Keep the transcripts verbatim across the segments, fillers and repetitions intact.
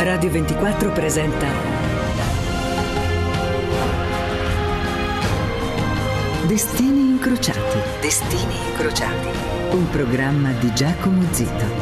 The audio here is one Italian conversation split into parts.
Radio ventiquattro presenta Destini incrociati. Destini incrociati. Un programma di Giacomo Zito.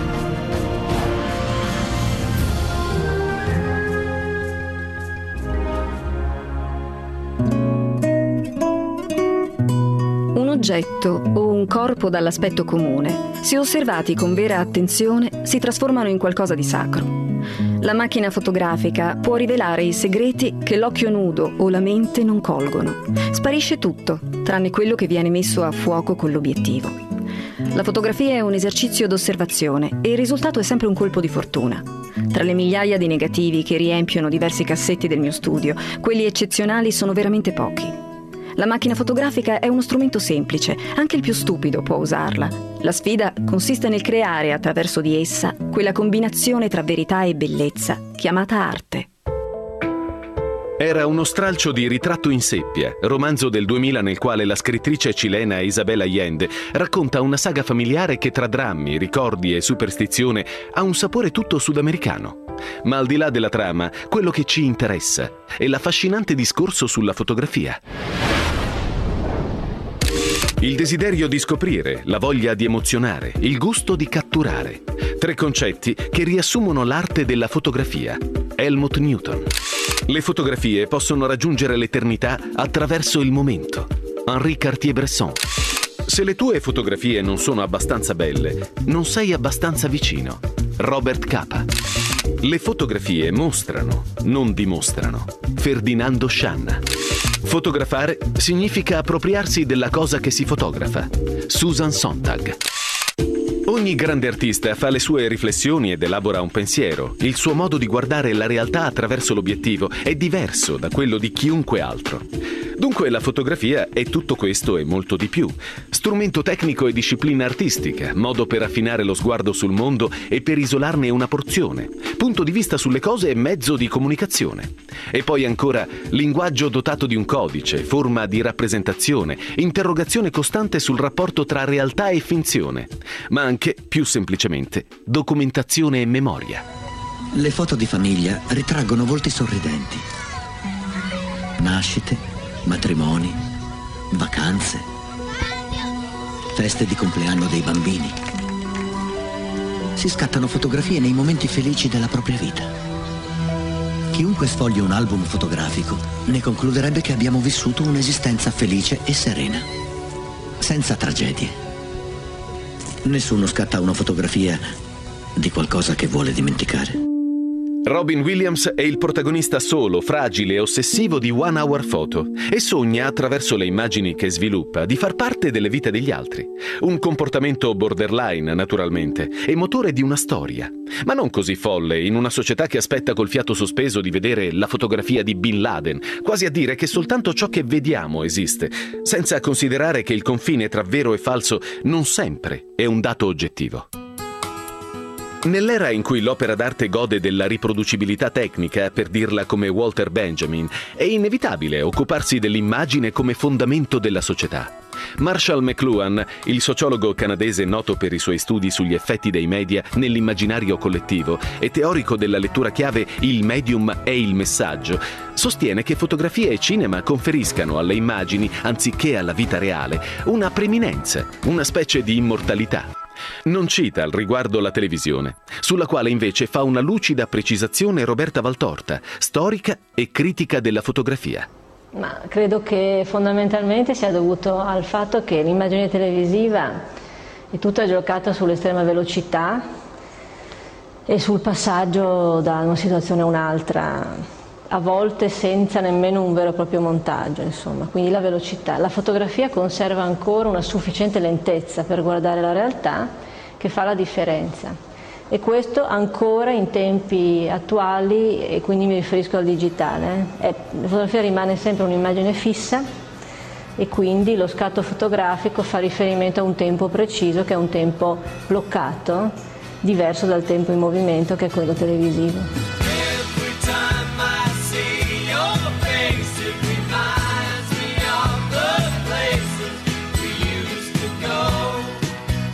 Un oggetto o un corpo dall'aspetto comune, se osservati con vera attenzione, si trasformano in qualcosa di sacro. La macchina fotografica può rivelare i segreti che l'occhio nudo o la mente non colgono. Sparisce tutto, tranne quello che viene messo a fuoco con l'obiettivo. La fotografia è un esercizio d'osservazione e il risultato è sempre un colpo di fortuna. Tra le migliaia di negativi che riempiono diversi cassetti del mio studio, quelli eccezionali sono veramente pochi. La macchina fotografica è uno strumento semplice, anche il più stupido può usarla. La sfida consiste nel creare attraverso di essa quella combinazione tra verità e bellezza chiamata arte. Era uno stralcio di Ritratto in seppia, romanzo del duemila nel quale la scrittrice cilena Isabel Allende racconta una saga familiare che tra drammi, ricordi e superstizione ha un sapore tutto sudamericano. Ma al di là della trama, quello che ci interessa è l'affascinante discorso sulla fotografia. Il desiderio di scoprire, la voglia di emozionare, il gusto di catturare. Tre concetti che riassumono l'arte della fotografia. Helmut Newton. Le fotografie possono raggiungere l'eternità attraverso il momento. Henri Cartier-Bresson. Se le tue fotografie non sono abbastanza belle, non sei abbastanza vicino. Robert Capa. Le fotografie mostrano, non dimostrano. Ferdinando Scianna. Fotografare significa appropriarsi della cosa che si fotografa. Susan Sontag. Ogni grande artista fa le sue riflessioni ed elabora un pensiero. Il suo modo di guardare la realtà attraverso l'obiettivo è diverso da quello di chiunque altro. Dunque la fotografia è tutto questo e molto di più. Strumento tecnico e disciplina artistica, modo per affinare lo sguardo sul mondo e per isolarne una porzione, punto di vista sulle cose e mezzo di comunicazione. E poi ancora linguaggio dotato di un codice, forma di rappresentazione, interrogazione costante sul rapporto tra realtà e finzione, ma anche, più semplicemente, documentazione e memoria. Le foto di famiglia ritraggono volti sorridenti. Nascite, matrimoni, vacanze, feste di compleanno dei bambini. Si scattano fotografie nei momenti felici della propria vita. Chiunque sfogli un album fotografico ne concluderebbe che abbiamo vissuto un'esistenza felice e serena, senza tragedie. Nessuno scatta una fotografia di qualcosa che vuole dimenticare. Robin Williams è il protagonista solo, fragile e ossessivo di One Hour Photo e sogna, attraverso le immagini che sviluppa, di far parte delle vite degli altri. Un comportamento borderline, naturalmente, e motore di una storia. Ma non così folle, in una società che aspetta col fiato sospeso di vedere la fotografia di Bin Laden, quasi a dire che soltanto ciò che vediamo esiste, senza considerare che il confine tra vero e falso non sempre è un dato oggettivo. Nell'era in cui l'opera d'arte gode della riproducibilità tecnica, per dirla come Walter Benjamin, è inevitabile occuparsi dell'immagine come fondamento della società. Marshall McLuhan, il sociologo canadese noto per i suoi studi sugli effetti dei media nell'immaginario collettivo e teorico della lettura chiave Il medium è il messaggio, sostiene che fotografia e cinema conferiscano alle immagini, anziché alla vita reale, una preminenza, una specie di immortalità. Non cita al riguardo la televisione, sulla quale invece fa una lucida precisazione Roberta Valtorta, storica e critica della fotografia. Ma credo che fondamentalmente sia dovuto al fatto che l'immagine televisiva è tutta giocata sull'estrema velocità e sul passaggio da una situazione a un'altra, a volte senza nemmeno un vero e proprio montaggio, insomma, quindi la velocità. La fotografia conserva ancora una sufficiente lentezza per guardare la realtà che fa la differenza. E questo ancora in tempi attuali, e quindi mi riferisco al digitale. Eh. La fotografia rimane sempre un'immagine fissa e quindi lo scatto fotografico fa riferimento a un tempo preciso, che è un tempo bloccato, diverso dal tempo in movimento, che è quello televisivo.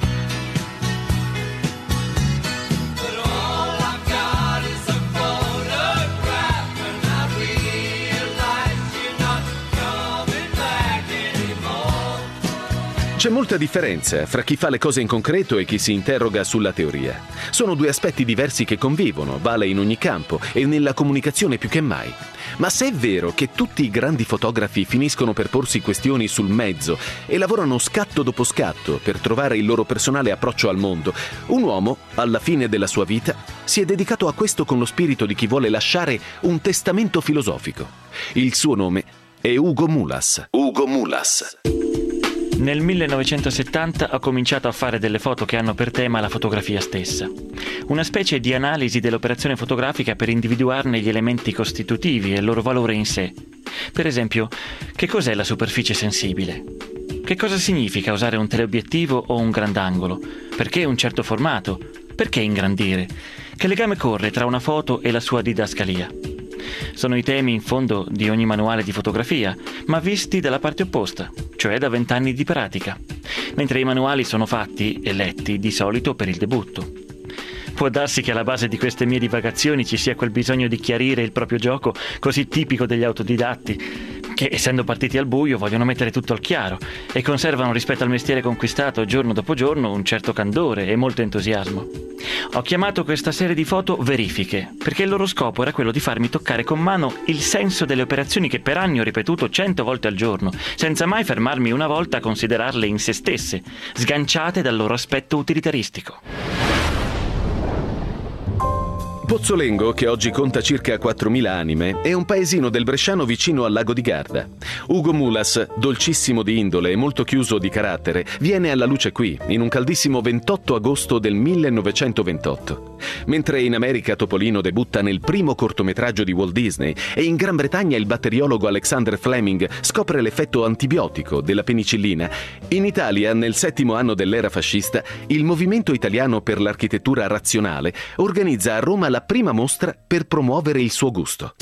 But all I've got is a photo. C'è molta differenza fra chi fa le cose in concreto e chi si interroga sulla teoria. Sono due aspetti diversi che convivono, vale in ogni campo e nella comunicazione più che mai. Ma se è vero che tutti i grandi fotografi finiscono per porsi questioni sul mezzo e lavorano scatto dopo scatto per trovare il loro personale approccio al mondo, un uomo, alla fine della sua vita, si è dedicato a questo con lo spirito di chi vuole lasciare un testamento filosofico. Il suo nome è Hugo Mulas. Hugo Mulas. Nel millenovecentosettanta ho cominciato a fare delle foto che hanno per tema la fotografia stessa. Una specie di analisi dell'operazione fotografica per individuarne gli elementi costitutivi e il loro valore in sé. Per esempio, che cos'è la superficie sensibile? Che cosa significa usare un teleobiettivo o un grandangolo? Perché un certo formato? Perché ingrandire? Che legame corre tra una foto e la sua didascalia? Sono i temi in fondo di ogni manuale di fotografia, ma visti dalla parte opposta, cioè da vent'anni di pratica, mentre i manuali sono fatti e letti di solito per il debutto. Può darsi che alla base di queste mie divagazioni ci sia quel bisogno di chiarire il proprio gioco così tipico degli autodidatti, che essendo partiti al buio vogliono mettere tutto al chiaro e conservano rispetto al mestiere conquistato giorno dopo giorno un certo candore e molto entusiasmo. Ho chiamato questa serie di foto verifiche, perché il loro scopo era quello di farmi toccare con mano il senso delle operazioni che per anni ho ripetuto cento volte al giorno, senza mai fermarmi una volta a considerarle in se stesse, sganciate dal loro aspetto utilitaristico. Pozzolengo, che oggi conta circa quattromila anime, è un paesino del Bresciano vicino al lago di Garda. Ugo Mulas, dolcissimo di indole e molto chiuso di carattere, viene alla luce qui, in un caldissimo ventotto agosto del millenovecentoventotto. Mentre in America Topolino debutta nel primo cortometraggio di Walt Disney e in Gran Bretagna il batteriologo Alexander Fleming scopre l'effetto antibiotico della penicillina, in Italia, nel settimo anno dell'era fascista, il Movimento Italiano per l'Architettura Razionale organizza a Roma la prima mostra per promuovere il suo gusto.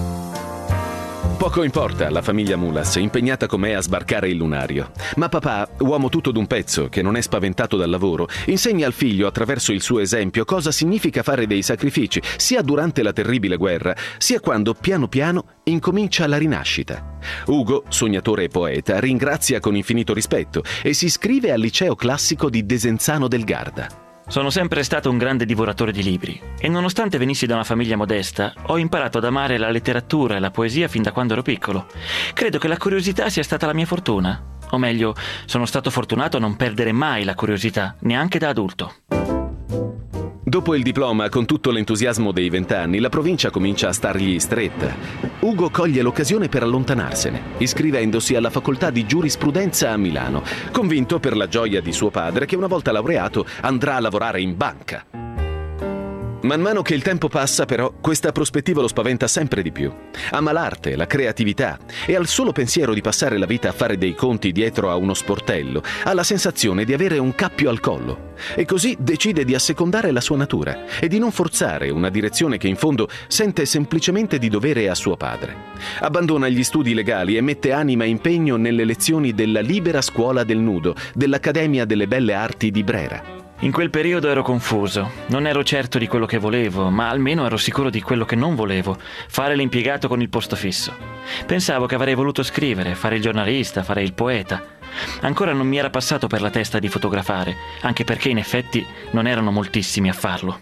Poco importa alla famiglia Mulas, impegnata com'è a sbarcare il lunario. Ma papà, uomo tutto d'un pezzo, che non è spaventato dal lavoro, insegna al figlio attraverso il suo esempio cosa significa fare dei sacrifici, sia durante la terribile guerra, sia quando piano piano incomincia la rinascita. Ugo, sognatore e poeta, ringrazia con infinito rispetto e si iscrive al liceo classico di Desenzano del Garda. Sono sempre stato un grande divoratore di libri e nonostante venissi da una famiglia modesta, ho imparato ad amare la letteratura e la poesia fin da quando ero piccolo. Credo che la curiosità sia stata la mia fortuna. O meglio, sono stato fortunato a non perdere mai la curiosità, neanche da adulto. Dopo il diploma, con tutto l'entusiasmo dei vent'anni, la provincia comincia a stargli stretta. Ugo coglie l'occasione per allontanarsene, iscrivendosi alla facoltà di giurisprudenza a Milano, convinto per la gioia di suo padre che una volta laureato andrà a lavorare in banca. Man mano che il tempo passa, però, questa prospettiva lo spaventa sempre di più. Ama l'arte, la creatività e al solo pensiero di passare la vita a fare dei conti dietro a uno sportello, ha la sensazione di avere un cappio al collo. E così decide di assecondare la sua natura e di non forzare una direzione che in fondo sente semplicemente di dovere a suo padre. Abbandona gli studi legali e mette anima e impegno nelle lezioni della Libera Scuola del Nudo, dell'Accademia delle Belle Arti di Brera. In quel periodo ero confuso, non ero certo di quello che volevo, ma almeno ero sicuro di quello che non volevo, fare l'impiegato con il posto fisso. Pensavo che avrei voluto scrivere, fare il giornalista, fare il poeta. Ancora non mi era passato per la testa di fotografare, anche perché in effetti non erano moltissimi a farlo.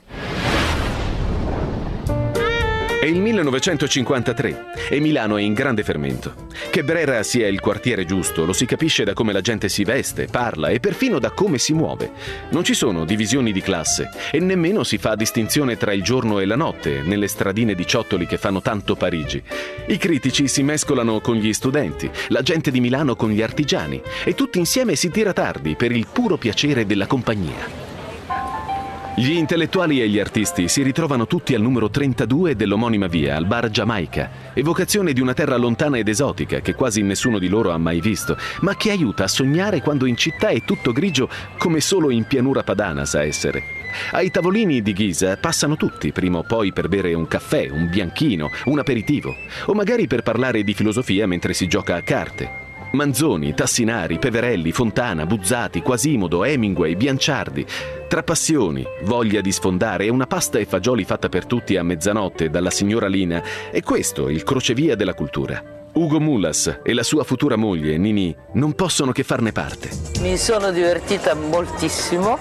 È il millenovecentocinquantatré e Milano è in grande fermento. Che Brera sia il quartiere giusto lo si capisce da come la gente si veste, parla e perfino da come si muove. Non ci sono divisioni di classe e nemmeno si fa distinzione tra il giorno e la notte nelle stradine di ciottoli che fanno tanto Parigi. I critici si mescolano con gli studenti, la gente di Milano con gli artigiani e tutti insieme si tira tardi per il puro piacere della compagnia. Gli intellettuali e gli artisti si ritrovano tutti al numero trentadue dell'omonima via, al bar Giamaica, evocazione di una terra lontana ed esotica che quasi nessuno di loro ha mai visto, ma che aiuta a sognare quando in città è tutto grigio come solo in pianura padana sa essere. Ai tavolini di ghisa passano tutti, prima o poi per bere un caffè, un bianchino, un aperitivo, o magari per parlare di filosofia mentre si gioca a carte. Manzoni, Tassinari, Peverelli, Fontana, Buzzati, Quasimodo, Hemingway, Bianciardi. Tra passioni, voglia di sfondare e una pasta e fagioli fatta per tutti a mezzanotte dalla signora Lina, è questo il crocevia della cultura. Ugo Mulas e la sua futura moglie, Nini, non possono che farne parte. Mi sono divertita moltissimo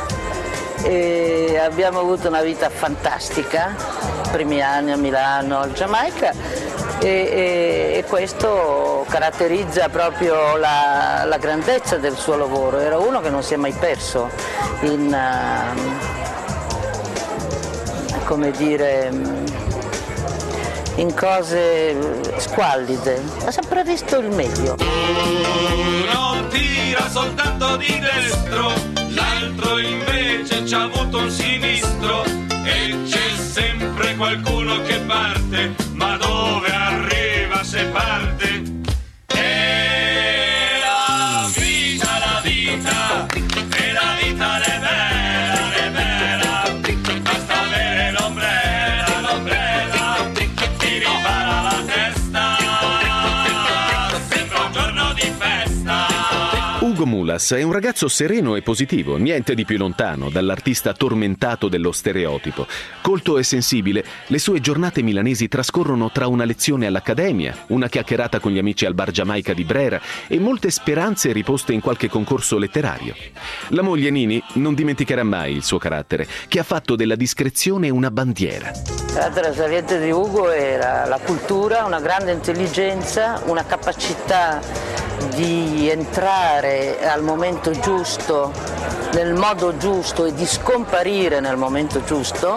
e abbiamo avuto una vita fantastica, i primi anni a Milano, al Giamaica, e, e, e questo caratterizza proprio la, la grandezza del suo lavoro. Era uno che non si è mai perso in, uh, come dire, in cose squallide, ha sempre visto il meglio. Uno tira soltanto di destro, l'altro invece c'ha avuto un sinistro, e c'è sempre qualcuno che parte, ma dove arriva se parte? E la vita, la vita, e la vita è bella, è bella, basta avere l'ombrella, l'ombrella, ti ripara la testa, sembra un giorno di festa. Ugo Mulas è un ragazzo sereno e positivo, niente di più lontano dall'artista tormentato dello stereotipo. Colto e sensibile, le sue giornate milanesi trascorrono tra una lezione all'accademia, una chiacchierata con gli amici al bar Giamaica di Brera e molte speranze riposte in qualche concorso letterario. La moglie Nini non dimenticherà mai il suo carattere, che ha fatto della discrezione una bandiera. Il carattere saliente di Ugo era la cultura, una grande intelligenza, una capacità di entrare al momento giusto, nel modo giusto, e di scomparire nel momento giusto,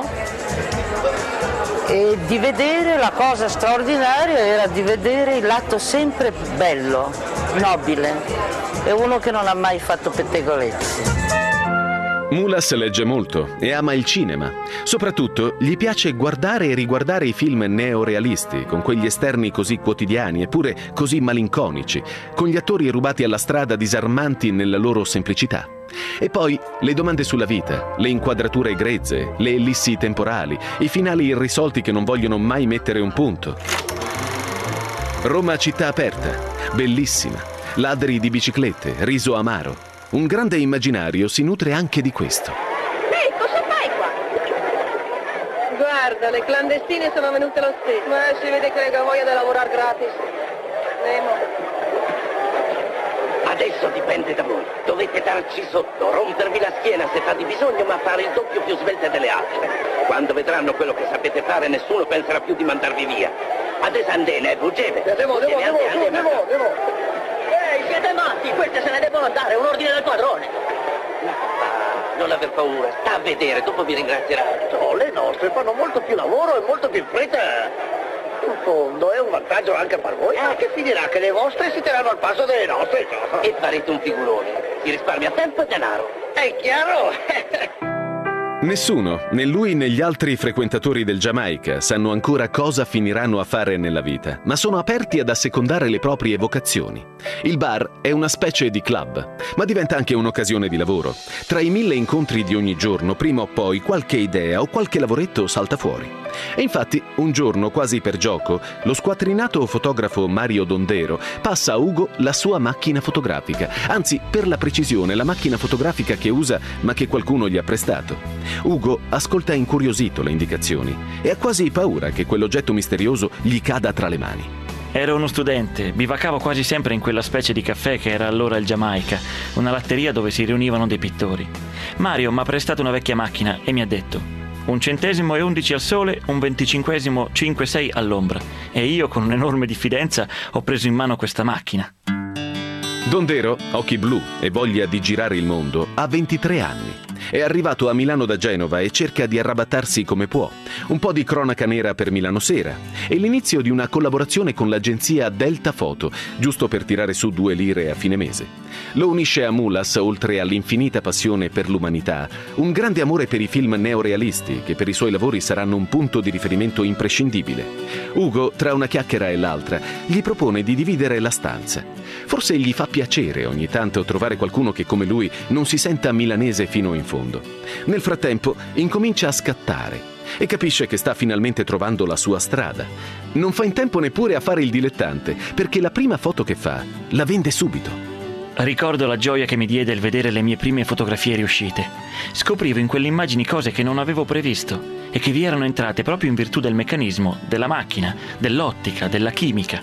e di vedere la cosa straordinaria era di vedere il lato sempre bello, nobile. È uno che non ha mai fatto pettegolezzi. Mulas legge molto e ama il cinema. Soprattutto gli piace guardare e riguardare i film neorealisti, con quegli esterni così quotidiani eppure così malinconici, con gli attori rubati alla strada disarmanti nella loro semplicità. E poi le domande sulla vita, le inquadrature grezze, le ellissi temporali, i finali irrisolti che non vogliono mai mettere un punto. Roma città aperta, bellissima, ladri di biciclette, riso amaro. Un grande immaginario si nutre anche di questo. Ehi, cosa fai qua? Guarda, le clandestine sono venute lo stesso. Ma si vede che hai voglia di lavorare gratis. Nemo. Adesso dipende da voi. Dovete darci sotto, rompervi la schiena se fate bisogno, ma fare il doppio più svelte delle altre. Quando vedranno quello che sapete fare, nessuno penserà più di mandarvi via. Adesso andene, buggeve. Devo, devo, devo, devo, devo, devo. Ehi, siete matti, queste se ne devono andare, è un ordine del padrone. Non aver paura, sta a vedere, dopo vi ringrazieranno. No, le nostre fanno molto più lavoro e molto più in fretta. In fondo è un vantaggio anche per voi, ma che finirà che le vostre si terranno al passo delle nostre. E farete un figurone. Si risparmia tempo e denaro. È chiaro? Nessuno, né lui né gli altri frequentatori del Giamaica, sanno ancora cosa finiranno a fare nella vita, ma sono aperti ad assecondare le proprie vocazioni. Il bar è una specie di club, ma diventa anche un'occasione di lavoro. Tra i mille incontri di ogni giorno, prima o poi qualche idea o qualche lavoretto salta fuori. E infatti, un giorno, quasi per gioco, lo squattrinato fotografo Mario Dondero passa a Ugo la sua macchina fotografica, anzi, per la precisione, la macchina fotografica che usa ma che qualcuno gli ha prestato. Ugo ascolta incuriosito le indicazioni e ha quasi paura che quell'oggetto misterioso gli cada tra le mani. Ero uno studente, bivacavo quasi sempre in quella specie di caffè che era allora il Giamaica, una latteria dove si riunivano dei pittori. Mario mi ha prestato una vecchia macchina e mi ha detto: un centesimo e undici al sole, un venticinquesimo cinque sei all'ombra. E io, con un'enorme diffidenza, ho preso in mano questa macchina. Dondero, occhi blu e voglia di girare il mondo, ha ventitré anni. È arrivato a Milano da Genova e cerca di arrabattarsi come può. Un po' di cronaca nera per Milano Sera e l'inizio di una collaborazione con l'agenzia Delta Photo, giusto per tirare su due lire a fine mese. Lo unisce a Mulas, oltre all'infinita passione per l'umanità, un grande amore per i film neorealisti, che per i suoi lavori saranno un punto di riferimento imprescindibile. Ugo, tra una chiacchiera e l'altra, gli propone di dividere la stanza. Forse gli fa piacere ogni tanto trovare qualcuno che come lui non si senta milanese fino in fondo. Nel frattempo incomincia a scattare e capisce che sta finalmente trovando la sua strada. Non fa in tempo neppure a fare il dilettante, perché la prima foto che fa la vende subito. Ricordo la gioia che mi diede il vedere le mie prime fotografie riuscite. Scoprivo in quelle immagini cose che non avevo previsto e che vi erano entrate proprio in virtù del meccanismo, della macchina, dell'ottica, della chimica.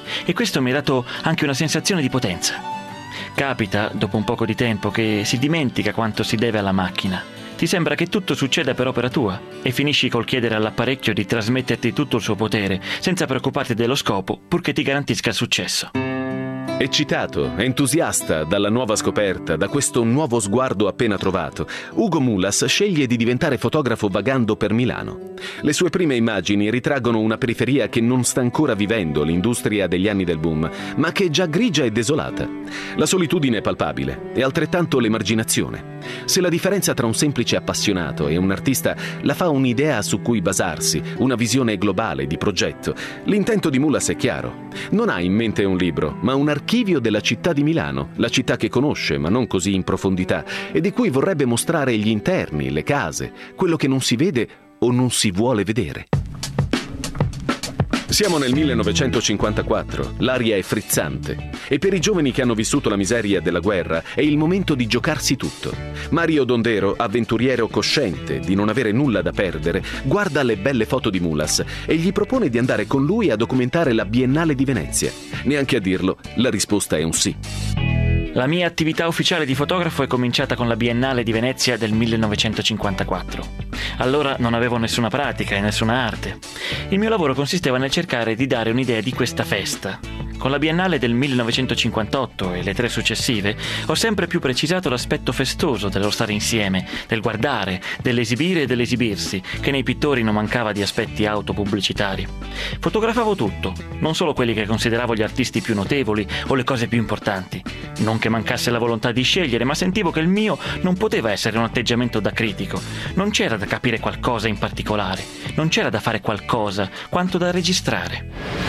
e questo mi ha dato anche una sensazione di potenza. Capita, dopo un poco di tempo, che si dimentica quanto si deve alla macchina. Ti sembra che tutto succeda per opera tua e finisci col chiedere all'apparecchio di trasmetterti tutto il suo potere, senza preoccuparti dello scopo, purché ti garantisca il successo. Eccitato, entusiasta dalla nuova scoperta, da questo nuovo sguardo appena trovato, Ugo Mulas sceglie di diventare fotografo vagando per Milano. Le sue prime immagini ritraggono una periferia che non sta ancora vivendo l'industria degli anni del boom, ma che è già grigia e desolata. La solitudine è palpabile e altrettanto l'emarginazione. Se la differenza tra un semplice appassionato e un artista la fa un'idea su cui basarsi, una visione globale di progetto, l'intento di Mulas è chiaro. Non ha in mente un libro, ma un archivio della città di Milano, la città che conosce, ma non così in profondità, e di cui vorrebbe mostrare gli interni, le case, quello che non si vede o non si vuole vedere. Siamo nel millenovecentocinquantaquattro, l'aria è frizzante e per i giovani che hanno vissuto la miseria della guerra è il momento di giocarsi tutto. Mario Dondero, avventuriero cosciente di non avere nulla da perdere, guarda le belle foto di Mulas e gli propone di andare con lui a documentare la Biennale di Venezia. Neanche a dirlo, la risposta è un sì. La mia attività ufficiale di fotografo è cominciata con la Biennale di Venezia del millenovecentocinquantaquattro. Allora non avevo nessuna pratica e nessuna arte. Il mio lavoro consisteva nel cercare di dare un'idea di questa festa. Con la Biennale del millenovecentocinquantotto e le tre successive ho sempre più precisato l'aspetto festoso dello stare insieme, del guardare, dell'esibire e dell'esibirsi, che nei pittori non mancava di aspetti autopubblicitari. Fotografavo tutto, non solo quelli che consideravo gli artisti più notevoli o le cose più importanti. Non che mancasse la volontà di scegliere, ma sentivo che il mio non poteva essere un atteggiamento da critico. Non c'era da capire qualcosa in particolare, non c'era da fare qualcosa, quanto da registrare.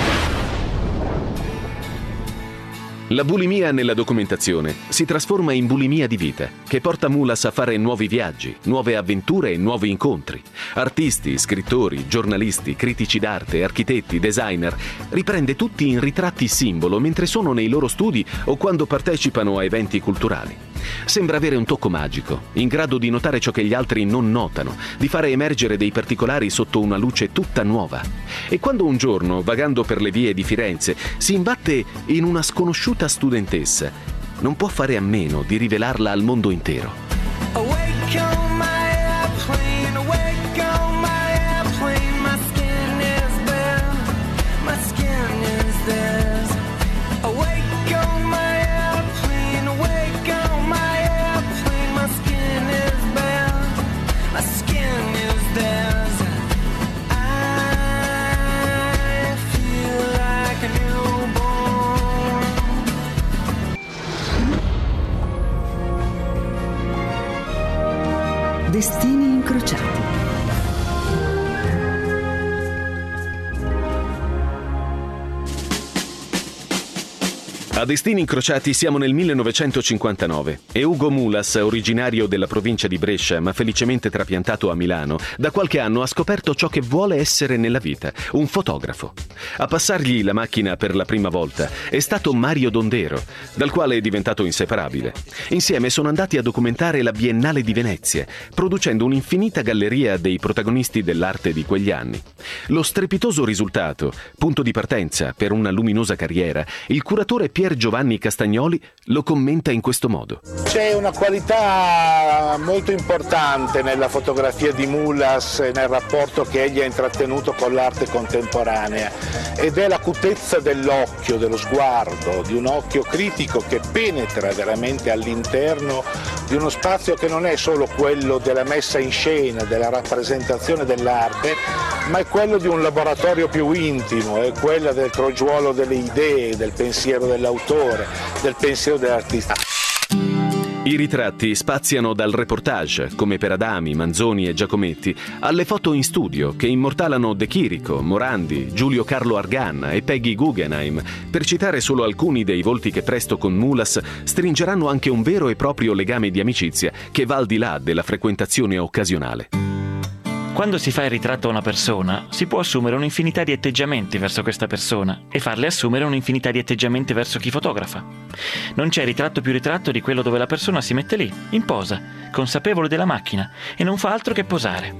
La bulimia nella documentazione si trasforma in bulimia di vita, che porta Mulas a fare nuovi viaggi, nuove avventure e nuovi incontri. Artisti, scrittori, giornalisti, critici d'arte, architetti, designer, riprende tutti in ritratti simbolo mentre sono nei loro studi o quando partecipano a eventi culturali. Sembra avere un tocco magico, in grado di notare ciò che gli altri non notano, di fare emergere dei particolari sotto una luce tutta nuova. E quando un giorno, vagando per le vie di Firenze, si imbatte in una sconosciuta studentessa, non può fare a meno di rivelarla al mondo intero. Destini incrociati. A Destini incrociati siamo nel millenovecentocinquantanove e Ugo Mulas, originario della provincia di Brescia ma felicemente trapiantato a Milano, da qualche anno ha scoperto ciò che vuole essere nella vita, un fotografo. A passargli la macchina per la prima volta è stato Mario Dondero, dal quale è diventato inseparabile. Insieme sono andati a documentare la Biennale di Venezia, producendo un'infinita galleria dei protagonisti dell'arte di quegli anni. Lo strepitoso risultato, punto di partenza per una luminosa carriera, il curatore Pier Giovanni Castagnoli lo commenta in questo modo. C'è una qualità molto importante nella fotografia di Mulas e nel rapporto che egli ha intrattenuto con l'arte contemporanea ed è l'acutezza dell'occhio, dello sguardo, di un occhio critico che penetra veramente all'interno di uno spazio che non è solo quello della messa in scena, della rappresentazione dell'arte, ma è quello di un laboratorio più intimo, è quella del crogiuolo delle idee, del pensiero dell'autore, del pensiero dell'artista. I ritratti spaziano dal reportage, come per Adami, Manzoni e Giacometti, alle foto in studio che immortalano De Chirico, Morandi, Giulio Carlo Argan e Peggy Guggenheim, per citare solo alcuni dei volti che presto con Mulas stringeranno anche un vero e proprio legame di amicizia che va al di là della frequentazione occasionale. Quando si fa il ritratto a una persona, si può assumere un'infinità di atteggiamenti verso questa persona e farle assumere un'infinità di atteggiamenti verso chi fotografa. Non c'è ritratto più ritratto di quello dove la persona si mette lì, in posa, consapevole della macchina, e non fa altro che posare.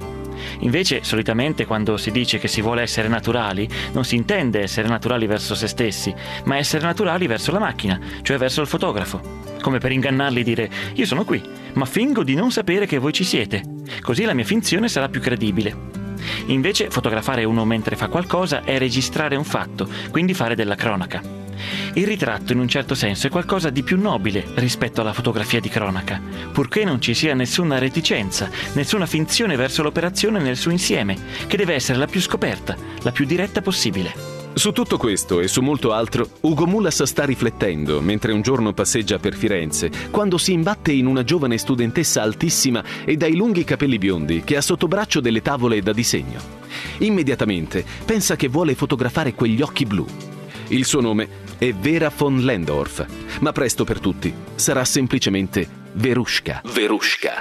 Invece, solitamente, quando si dice che si vuole essere naturali, non si intende essere naturali verso se stessi, ma essere naturali verso la macchina, cioè verso il fotografo. Come per ingannarli dire: io sono qui, ma fingo di non sapere che voi ci siete. Così la mia finzione sarà più credibile. Invece, fotografare uno mentre fa qualcosa è registrare un fatto, quindi fare della cronaca. Il ritratto, in un certo senso, è qualcosa di più nobile rispetto alla fotografia di cronaca, purché non ci sia nessuna reticenza, nessuna finzione verso l'operazione nel suo insieme, che deve essere la più scoperta, la più diretta possibile. Su tutto questo e su molto altro, Ugo Mulas sta riflettendo mentre un giorno passeggia per Firenze, quando si imbatte in una giovane studentessa altissima e dai lunghi capelli biondi che ha sotto braccio delle tavole da disegno. Immediatamente pensa che vuole fotografare quegli occhi blu. Il suo nome è Vera von Lehndorff, ma presto per tutti sarà semplicemente Veruschka. Veruschka.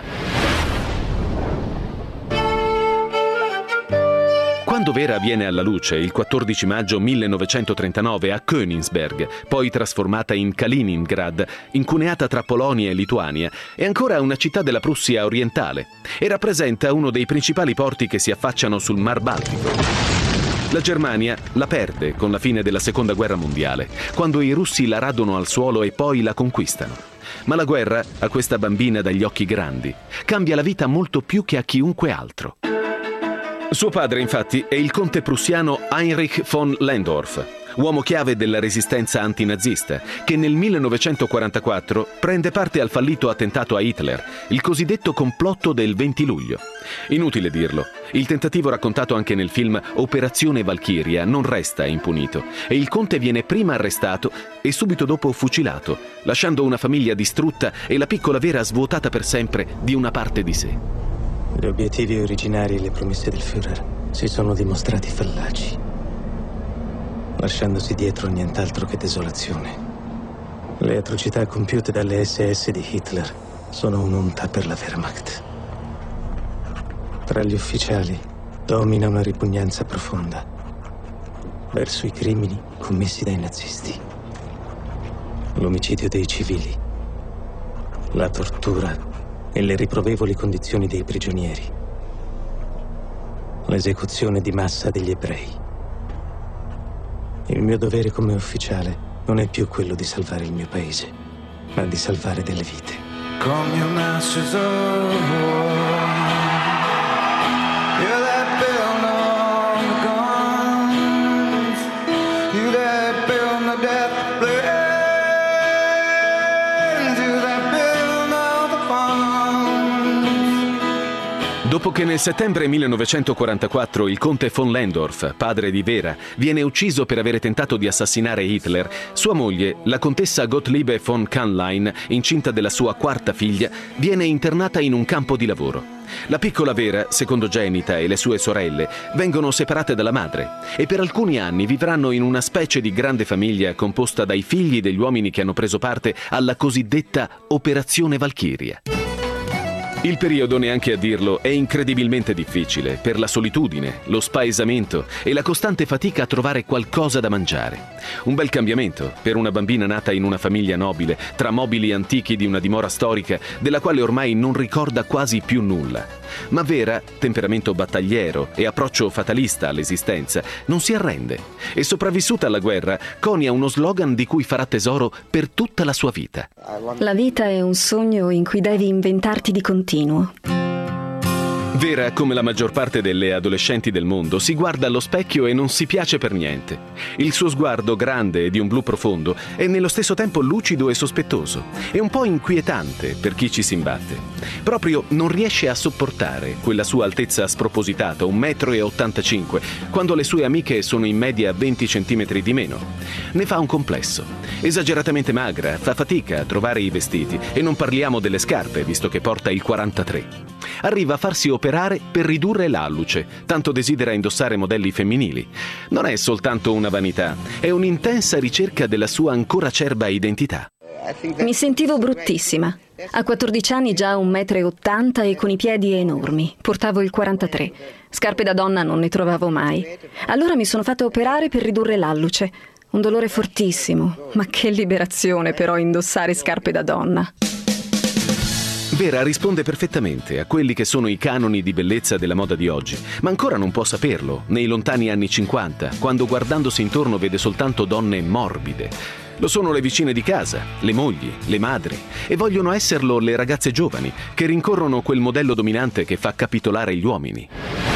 Quando Vera viene alla luce il quattordici maggio millenovecentotrentanove a Königsberg, poi trasformata in Kaliningrad, incuneata tra Polonia e Lituania, è ancora una città della Prussia orientale e rappresenta uno dei principali porti che si affacciano sul Mar Baltico. La Germania la perde con la fine della Seconda Guerra Mondiale, quando i russi la radono al suolo e poi la conquistano. Ma la guerra, a questa bambina dagli occhi grandi, cambia la vita molto più che a chiunque altro. Suo padre, infatti, è il conte prussiano Heinrich von Lehndorff, uomo chiave della resistenza antinazista, che nel millenovecentoquarantaquattro prende parte al fallito attentato a Hitler, il cosiddetto complotto del venti luglio. Inutile dirlo, il tentativo raccontato anche nel film Operazione Valchiria non resta impunito e il conte viene prima arrestato e subito dopo fucilato, lasciando una famiglia distrutta e la piccola Vera svuotata per sempre di una parte di sé. Gli obiettivi originari e le promesse del Führer si sono dimostrati fallaci, lasciandosi dietro nient'altro che desolazione. Le atrocità compiute dalle esse esse di Hitler sono un'onta per la Wehrmacht. Tra gli ufficiali domina una ripugnanza profonda verso i crimini commessi dai nazisti. L'omicidio dei civili, la tortura e le riprovevoli condizioni dei prigionieri, l'esecuzione di massa degli ebrei. Il mio dovere come ufficiale non è più quello di salvare il mio paese, ma di salvare delle vite. Come your masters of war, you're that build on the guns, you that build the death blades, you that build all the bombs. Dopo che nel settembre millenovecentoquarantaquattro il conte von Lehndorff, padre di Vera, viene ucciso per avere tentato di assassinare Hitler, sua moglie, la contessa Gottliebe von Kanlein, incinta della sua quarta figlia, viene internata in un campo di lavoro. La piccola Vera, secondogenita, e le sue sorelle vengono separate dalla madre e per alcuni anni vivranno in una specie di grande famiglia composta dai figli degli uomini che hanno preso parte alla cosiddetta Operazione Valchiria. Il periodo, neanche a dirlo, è incredibilmente difficile per la solitudine, lo spaesamento e la costante fatica a trovare qualcosa da mangiare. Un bel cambiamento per una bambina nata in una famiglia nobile, tra mobili antichi di una dimora storica della quale ormai non ricorda quasi più nulla. Ma Vera, temperamento battagliero e approccio fatalista all'esistenza, non si arrende e, sopravvissuta alla guerra, conia uno slogan di cui farà tesoro per tutta la sua vita. La vita è un sogno in cui devi inventarti di continuo. Vera, come la maggior parte delle adolescenti del mondo, si guarda allo specchio e non si piace per niente. Il suo sguardo, grande e di un blu profondo, è nello stesso tempo lucido e sospettoso, e un po' inquietante per chi ci si imbatte. Proprio non riesce a sopportare quella sua altezza spropositata, un metro e ottantacinque, quando le sue amiche sono in media venti centimetri di meno. Ne fa un complesso. Esageratamente magra, fa fatica a trovare i vestiti, e non parliamo delle scarpe, visto che porta il quarantatré. Arriva a farsi operare per ridurre l'alluce, tanto desidera indossare modelli femminili. Non è soltanto una vanità, è un'intensa ricerca della sua ancora acerba identità. Mi sentivo bruttissima. A quattordici anni già un metro e ottanta e con i piedi enormi. Portavo il quarantatré. Scarpe da donna non ne trovavo mai. Allora mi sono fatta operare per ridurre l'alluce. Un dolore fortissimo, ma che liberazione però indossare scarpe da donna. Vera risponde perfettamente a quelli che sono i canoni di bellezza della moda di oggi, ma ancora non può saperlo nei lontani anni cinquanta, quando guardandosi intorno vede soltanto donne morbide. Lo sono le vicine di casa, le mogli, le madri, e vogliono esserlo le ragazze giovani che rincorrono quel modello dominante che fa capitolare gli uomini.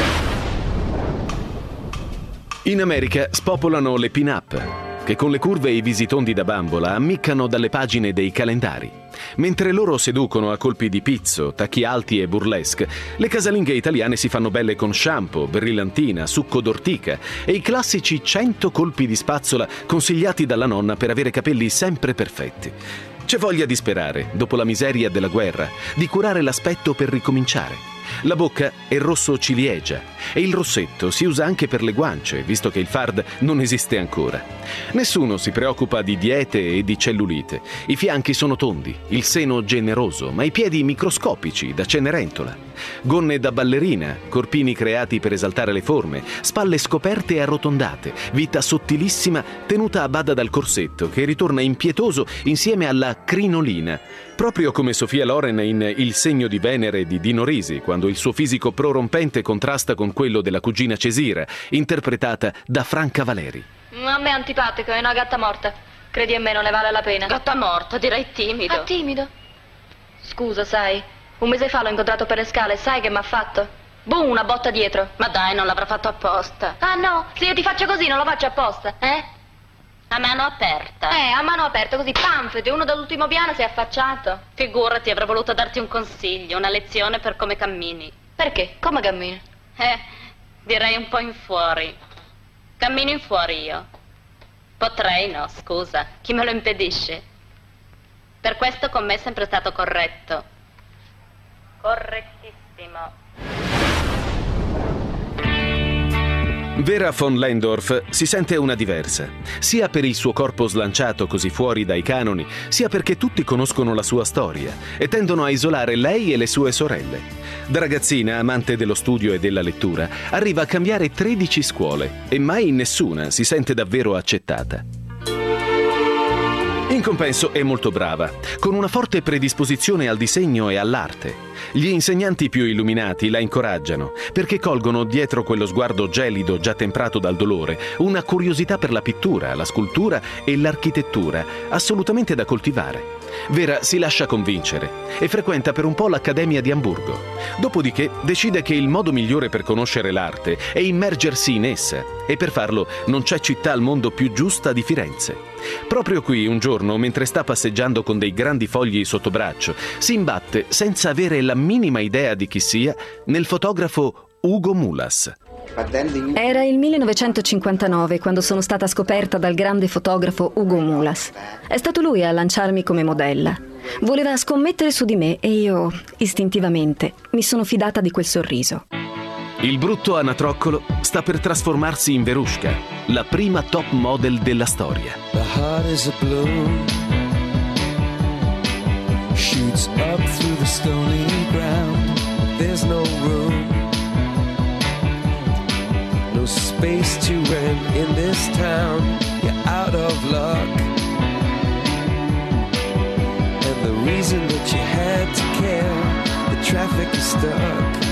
In America spopolano le pin-up, che con le curve e i visitondi da bambola ammiccano dalle pagine dei calendari. Mentre loro seducono a colpi di pizzo, tacchi alti e burlesque, le casalinghe italiane si fanno belle con shampoo, brillantina, succo d'ortica e i classici cento colpi di spazzola consigliati dalla nonna per avere capelli sempre perfetti. C'è voglia di sperare, dopo la miseria della guerra, di curare l'aspetto per ricominciare. La bocca è rosso ciliegia e il rossetto si usa anche per le guance, visto che il fard non esiste ancora. Nessuno si preoccupa di diete e di cellulite. I fianchi sono tondi, il seno generoso, ma i piedi microscopici da Cenerentola. Gonne da ballerina, corpini creati per esaltare le forme, spalle scoperte e arrotondate, vita sottilissima tenuta a bada dal corsetto che ritorna impietoso insieme alla crinolina, proprio come Sofia Loren in Il segno di Venere di Dino Risi, quando il suo fisico prorompente contrasta con quello della cugina Cesira, interpretata da Franca Valeri. A me è antipatico, è una gatta morta. Credi in me, non ne vale la pena. Gatta morta, direi timido. Ah, timido? Scusa, sai, un mese fa l'ho incontrato per le scale, sai che m'ha fatto? Boom, una botta dietro. Ma dai, non l'avrà fatto apposta. Ah no, se io ti faccio così non lo faccio apposta, eh? A mano aperta. Eh, a mano aperta, così, pamfete, uno dall'ultimo piano si è affacciato. Figurati, avrei voluto darti un consiglio, una lezione per come cammini. Perché? Come cammini? Eh, direi un po' in fuori. Cammino in fuori io. Potrei, no, scusa, chi me lo impedisce? Per questo con me è sempre stato corretto. Correttissimo. Vera von Lehndorff si sente una diversa, sia per il suo corpo slanciato così fuori dai canoni, sia perché tutti conoscono la sua storia e tendono a isolare lei e le sue sorelle. Da ragazzina, amante dello studio e della lettura, arriva a cambiare tredici scuole e mai in nessuna si sente davvero accettata. In compenso è molto brava, con una forte predisposizione al disegno e all'arte. Gli insegnanti più illuminati la incoraggiano, perché colgono dietro quello sguardo gelido già temprato dal dolore una curiosità per la pittura, la scultura e l'architettura assolutamente da coltivare. Vera si lascia convincere e frequenta per un po' l'Accademia di Amburgo. Dopodiché decide che il modo migliore per conoscere l'arte è immergersi in essa, e per farlo non c'è città al mondo più giusta di Firenze. Proprio qui, un giorno, mentre sta passeggiando con dei grandi fogli sotto braccio, si imbatte, senza avere la minima idea di chi sia, nel fotografo Ugo Mulas. Era il millenovecentocinquantanove quando sono stata scoperta dal grande fotografo Ugo Mulas. È stato lui a lanciarmi come modella. Voleva scommettere su di me e io, istintivamente, mi sono fidata di quel sorriso. Il brutto anatroccolo sta per trasformarsi in Verushka, la prima top model della storia. The heart is a balloon, shoots up through the stony ground. There's no room, no space to rent in this town. You're out of luck, and the reason that you had to care, the traffic is stuck.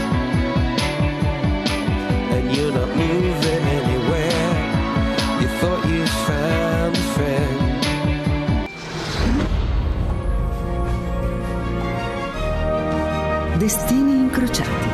And you're not moving anywhere. You thought you found a friend. Destini incrociati.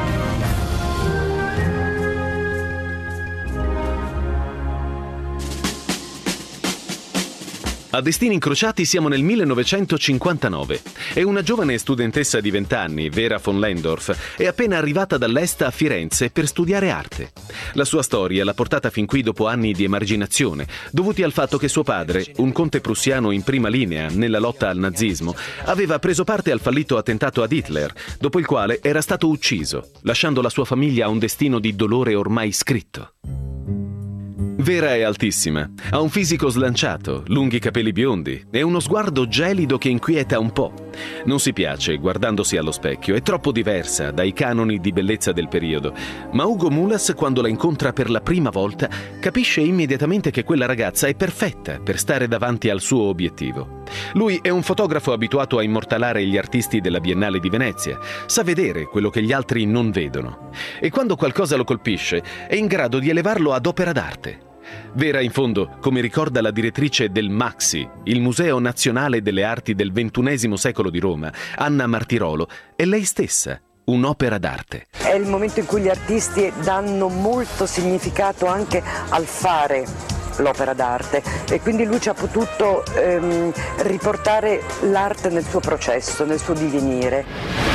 A Destini incrociati siamo nel millenovecentocinquantanove e una giovane studentessa di vent'anni, Vera von Lehndorff, è appena arrivata dall'est a Firenze per studiare arte. La sua storia l'ha portata fin qui dopo anni di emarginazione, dovuti al fatto che suo padre, un conte prussiano in prima linea nella lotta al nazismo, aveva preso parte al fallito attentato ad Hitler, dopo il quale era stato ucciso, lasciando la sua famiglia a un destino di dolore ormai scritto. Vera è altissima, ha un fisico slanciato, lunghi capelli biondi e uno sguardo gelido che inquieta un po'. Non si piace guardandosi allo specchio, è troppo diversa dai canoni di bellezza del periodo, ma Hugo Mulas, quando la incontra per la prima volta, capisce immediatamente che quella ragazza è perfetta per stare davanti al suo obiettivo. Lui è un fotografo abituato a immortalare gli artisti della Biennale di Venezia, sa vedere quello che gli altri non vedono e quando qualcosa lo colpisce è in grado di elevarlo ad opera d'arte. Vera, in fondo, come ricorda la direttrice del MAXXI, il Museo Nazionale delle Arti del ventunesimo secolo di Roma, Anna Martirolo, è lei stessa un'opera d'arte. È il momento in cui gli artisti danno molto significato anche al fare l'opera d'arte e quindi lui ci ha potuto ehm, riportare l'arte nel suo processo, nel suo divenire.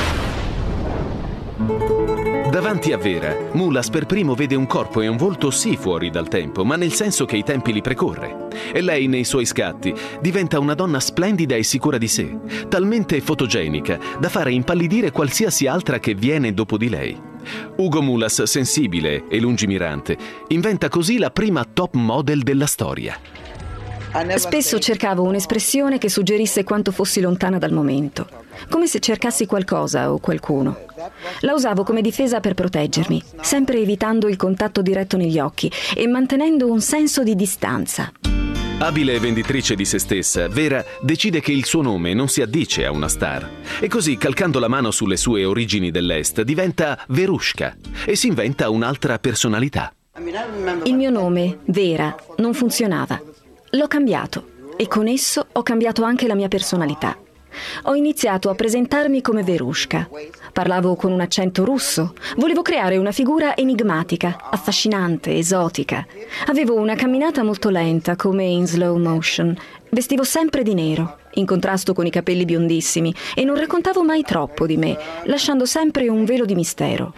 Davanti a Vera, Mulas per primo vede un corpo e un volto sì fuori dal tempo, ma nel senso che i tempi li precorre. E lei, nei suoi scatti, diventa una donna splendida e sicura di sé, talmente fotogenica da fare impallidire qualsiasi altra che viene dopo di lei. Hugo Mulas, sensibile e lungimirante, inventa così la prima top model della storia. Spesso cercavo un'espressione che suggerisse quanto fossi lontana dal momento, come se cercassi qualcosa o qualcuno. La usavo come difesa per proteggermi, sempre evitando il contatto diretto negli occhi e mantenendo un senso di distanza. Abile venditrice di se stessa, Vera decide che il suo nome non si addice a una star e così, calcando la mano sulle sue origini dell'Est, diventa Verushka e si inventa un'altra personalità. Il mio nome, Vera, non funzionava. L'ho cambiato e con esso ho cambiato anche la mia personalità. Ho iniziato a presentarmi come Verushka. Parlavo con un accento russo. Volevo creare una figura enigmatica, affascinante, esotica. Avevo una camminata molto lenta, come in slow motion. Vestivo sempre di nero, in contrasto con i capelli biondissimi, e non raccontavo mai troppo di me, lasciando sempre un velo di mistero.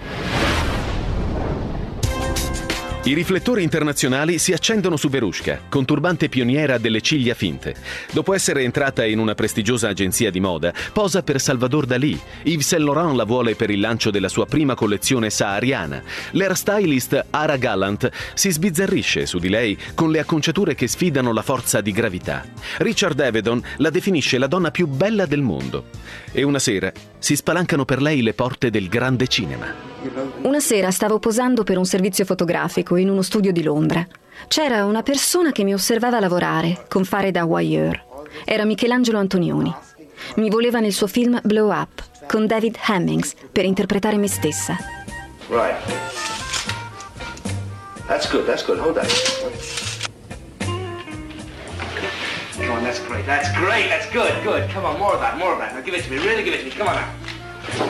I riflettori internazionali si accendono su Verushka, conturbante pioniera delle ciglia finte. Dopo essere entrata in una prestigiosa agenzia di moda, posa per Salvador Dalì. Yves Saint Laurent la vuole per il lancio della sua prima collezione sahariana. L'hairstylist Ara Gallant si sbizzarrisce su di lei con le acconciature che sfidano la forza di gravità. Richard Avedon la definisce la donna più bella del mondo. E una sera si spalancano per lei le porte del grande cinema. Una sera stavo posando per un servizio fotografico in uno studio di Londra. C'era una persona che mi osservava lavorare, con fare da voyeur. Era Michelangelo Antonioni. Mi voleva nel suo film Blow Up, con David Hemmings, per interpretare me stessa. Right. That's good, that's good. Hold that. Come on, that's great. That's great. That's good, good. Come on, more of that, more of that. Now give it to me. Really give it to me. Come on now.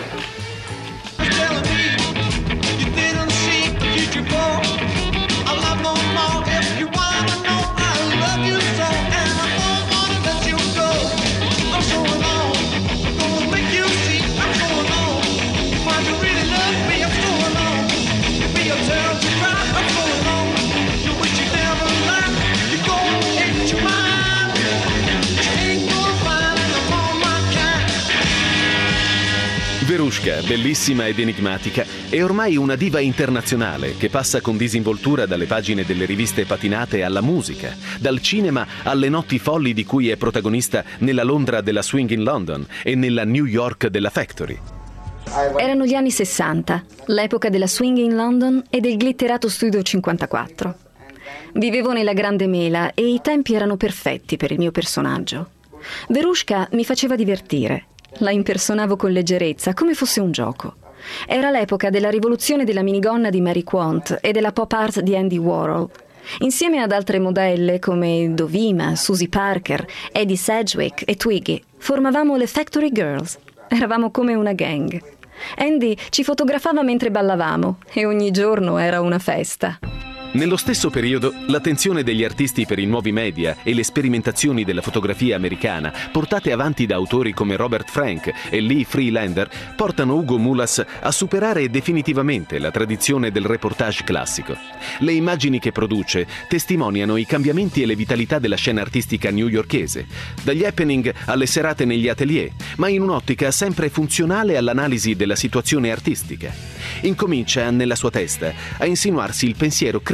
Verushka, bellissima ed enigmatica, è ormai una diva internazionale che passa con disinvoltura dalle pagine delle riviste patinate alla musica, dal cinema alle notti folli di cui è protagonista nella Londra della Swing in London e nella New York della Factory. Erano gli anni sessanta, l'epoca della Swing in London e del glitterato Studio cinquantaquattro. Vivevo nella Grande Mela e i tempi erano perfetti per il mio personaggio. Verushka mi faceva divertire. La impersonavo con leggerezza, come fosse un gioco. Era l'epoca della rivoluzione della minigonna di Mary Quant e della pop art di Andy Warhol. Insieme ad altre modelle come Dovima, Susie Parker, Eddie Sedgwick e Twiggy, formavamo le Factory Girls. Eravamo come una gang. Andy ci fotografava mentre ballavamo e ogni giorno era una festa. Nello stesso periodo, l'attenzione degli artisti per i nuovi media e le sperimentazioni della fotografia americana, portate avanti da autori come Robert Frank e Lee Freelander, portano Hugo Mulas a superare definitivamente la tradizione del reportage classico. Le immagini che produce testimoniano i cambiamenti e le vitalità della scena artistica newyorkese, dagli happening alle serate negli atelier, ma in un'ottica sempre funzionale all'analisi della situazione artistica. Incomincia, nella sua testa, a insinuarsi il pensiero critico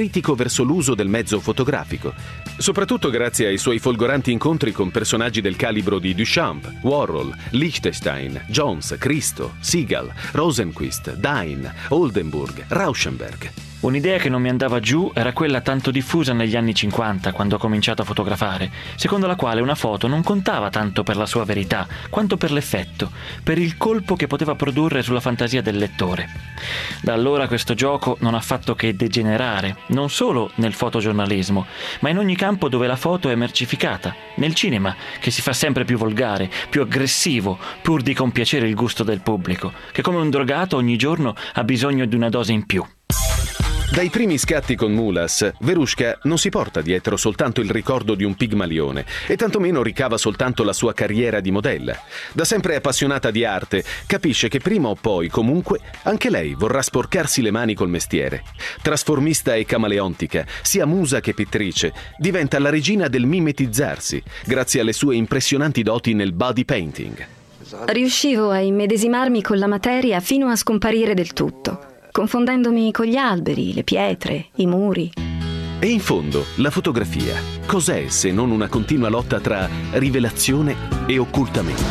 critico verso l'uso del mezzo fotografico, soprattutto grazie ai suoi folgoranti incontri con personaggi del calibro di Duchamp, Warhol, Liechtenstein, Jones, Christo, Seagal, Rosenquist, Dine, Oldenburg, Rauschenberg. Un'idea che non mi andava giù era quella tanto diffusa negli anni cinquanta, quando ho cominciato a fotografare, secondo la quale una foto non contava tanto per la sua verità, quanto per l'effetto, per il colpo che poteva produrre sulla fantasia del lettore. Da allora questo gioco non ha fatto che degenerare, non solo nel fotogiornalismo, ma in ogni campo dove la foto è mercificata, nel cinema, che si fa sempre più volgare, più aggressivo, pur di compiacere il gusto del pubblico, che come un drogato ogni giorno ha bisogno di una dose in più. Dai primi scatti con Mulas, Veruška non si porta dietro soltanto il ricordo di un pigmalione e tantomeno ricava soltanto la sua carriera di modella. Da sempre appassionata di arte, capisce che prima o poi, comunque, anche lei vorrà sporcarsi le mani col mestiere. Trasformista e camaleontica, sia musa che pittrice, diventa la regina del mimetizzarsi, grazie alle sue impressionanti doti nel body painting. Riuscivo a immedesimarmi con la materia fino a scomparire del tutto, confondendomi con gli alberi, le pietre, i muri. E in fondo, la fotografia, cos'è se non una continua lotta tra rivelazione e occultamento?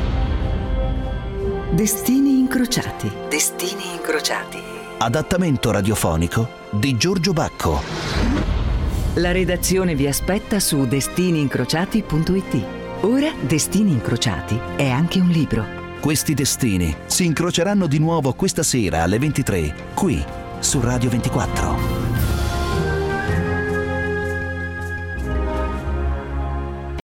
Destini incrociati. Destini incrociati. Adattamento radiofonico di Giorgio Bacco. La redazione vi aspetta su destini incrociati punto it. Ora Destini incrociati è anche un libro. Questi destini si incroceranno di nuovo questa sera alle ventitré, qui su Radio ventiquattro.